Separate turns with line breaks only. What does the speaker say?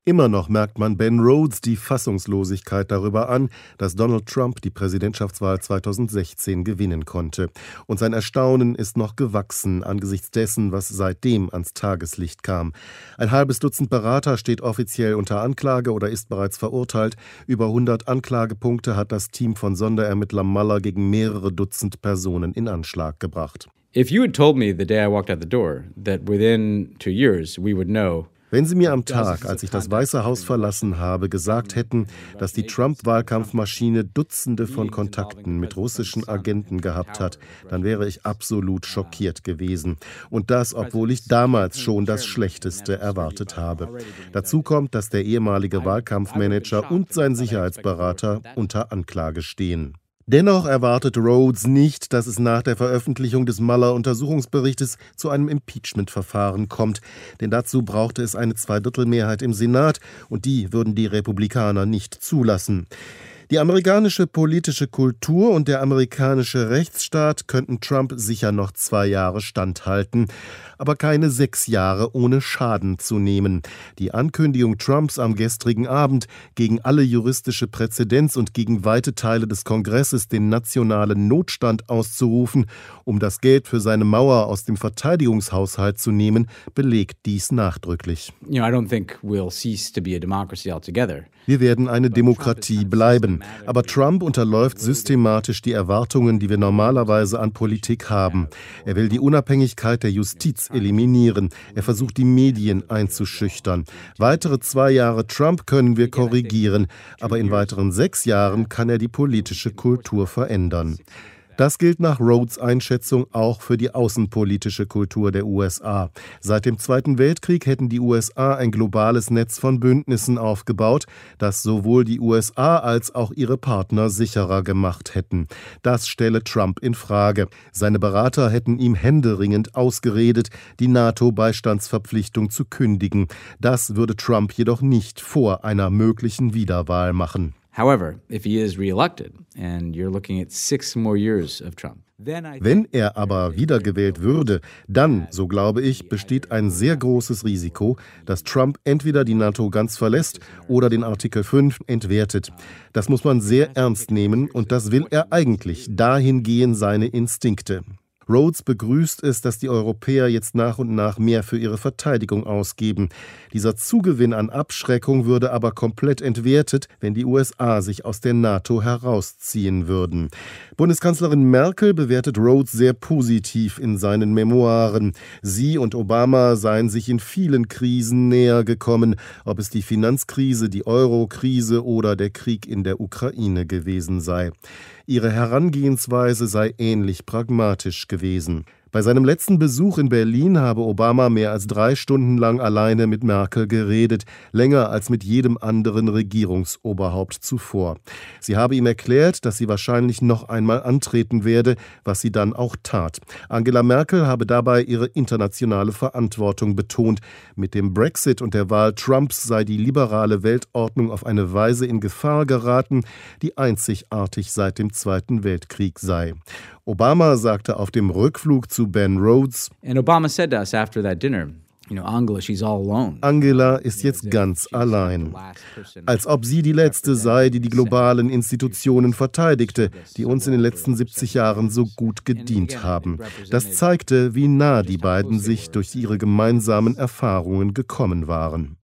Immer noch merkt man Ben Rhodes die Fassungslosigkeit darüber an, dass Donald Trump die Präsidentschaftswahl 2016 gewinnen konnte. Und sein Erstaunen ist noch gewachsen angesichts dessen, was seitdem ans Tageslicht kam. Ein halbes Dutzend Berater steht offiziell unter Anklage oder ist bereits verurteilt. Über 100 Anklagepunkte hat das Team von Sonderermittler Mueller gegen mehrere Dutzend Personen in Anschlag gebracht.
If you had told me the day I walked out the door that within 2 years we would know.
Wenn Sie mir am Tag, als ich das Weiße Haus verlassen habe, gesagt hätten, dass die Trump-Wahlkampfmaschine Dutzende von Kontakten mit russischen Agenten gehabt hat, dann wäre ich absolut schockiert gewesen. Und das, obwohl ich damals schon das Schlechteste erwartet habe. Dazu kommt, dass der ehemalige Wahlkampfmanager und sein Sicherheitsberater unter Anklage stehen. Dennoch erwartet Rhodes nicht, dass es nach der Veröffentlichung des Mueller-Untersuchungsberichtes zu einem Impeachment-Verfahren kommt. Denn dazu brauchte es eine Zweidrittelmehrheit im Senat und die würden die Republikaner nicht zulassen. Die amerikanische politische Kultur und der amerikanische Rechtsstaat könnten Trump sicher noch 2 Jahre standhalten, aber keine 6 Jahre ohne Schaden zu nehmen. Die Ankündigung Trumps am gestrigen Abend, gegen alle juristische Präzedenz und gegen weite Teile des Kongresses den nationalen Notstand auszurufen, um das Geld für seine Mauer aus dem Verteidigungshaushalt zu nehmen, belegt dies nachdrücklich.
I don't think we'll cease to be a democracy altogether.
Wir werden eine Demokratie bleiben. Aber Trump unterläuft systematisch die Erwartungen, die wir normalerweise an Politik haben. Er will die Unabhängigkeit der Justiz eliminieren. Er versucht, die Medien einzuschüchtern. Weitere 2 Jahre Trump können wir korrigieren, aber in weiteren 6 Jahren kann er die politische Kultur verändern. Das gilt nach Rhodes' Einschätzung auch für die außenpolitische Kultur der USA. Seit dem Zweiten Weltkrieg hätten die USA ein globales Netz von Bündnissen aufgebaut, das sowohl die USA als auch ihre Partner sicherer gemacht hätten. Das stelle Trump in Frage. Seine Berater hätten ihm händeringend ausgeredet, die NATO-Beistandsverpflichtung zu kündigen. Das würde Trump jedoch nicht vor einer möglichen Wiederwahl machen.
However, if he is reelected and you're looking at 6 more years of Trump.
Wenn er aber wiedergewählt würde, dann, so glaube ich, besteht ein sehr großes Risiko, dass Trump entweder die NATO ganz verlässt oder den Artikel 5 entwertet. Das muss man sehr ernst nehmen und das will er eigentlich. Dahin gehen seine Instinkte. Rhodes begrüßt es, dass die Europäer jetzt nach und nach mehr für ihre Verteidigung ausgeben. Dieser Zugewinn an Abschreckung würde aber komplett entwertet, wenn die USA sich aus der NATO herausziehen würden. Bundeskanzlerin Merkel bewertet Rhodes sehr positiv in seinen Memoiren. Sie und Obama seien sich in vielen Krisen näher gekommen, ob es die Finanzkrise, die Euro-Krise oder der Krieg in der Ukraine gewesen sei. Ihre Herangehensweise sei ähnlich pragmatisch gewesen. Bei seinem letzten Besuch in Berlin habe Obama mehr als 3 Stunden lang alleine mit Merkel geredet, länger als mit jedem anderen Regierungsoberhaupt zuvor. Sie habe ihm erklärt, dass sie wahrscheinlich noch einmal antreten werde, was sie dann auch tat. Angela Merkel habe dabei ihre internationale Verantwortung betont. Mit dem Brexit und der Wahl Trumps sei die liberale Weltordnung auf eine Weise in Gefahr geraten, die einzigartig seit dem Zweiten Weltkrieg sei. Obama sagte auf dem Rückflug zu Ben Rhodes,
And Obama said to us after that dinner, Angela, she's all alone.
Angela ist jetzt ganz allein. Als ob sie die Letzte sei, die die globalen Institutionen verteidigte, die uns in den letzten 70 Jahren so gut gedient haben. Das zeigte, wie nah die beiden sich durch ihre gemeinsamen Erfahrungen gekommen waren.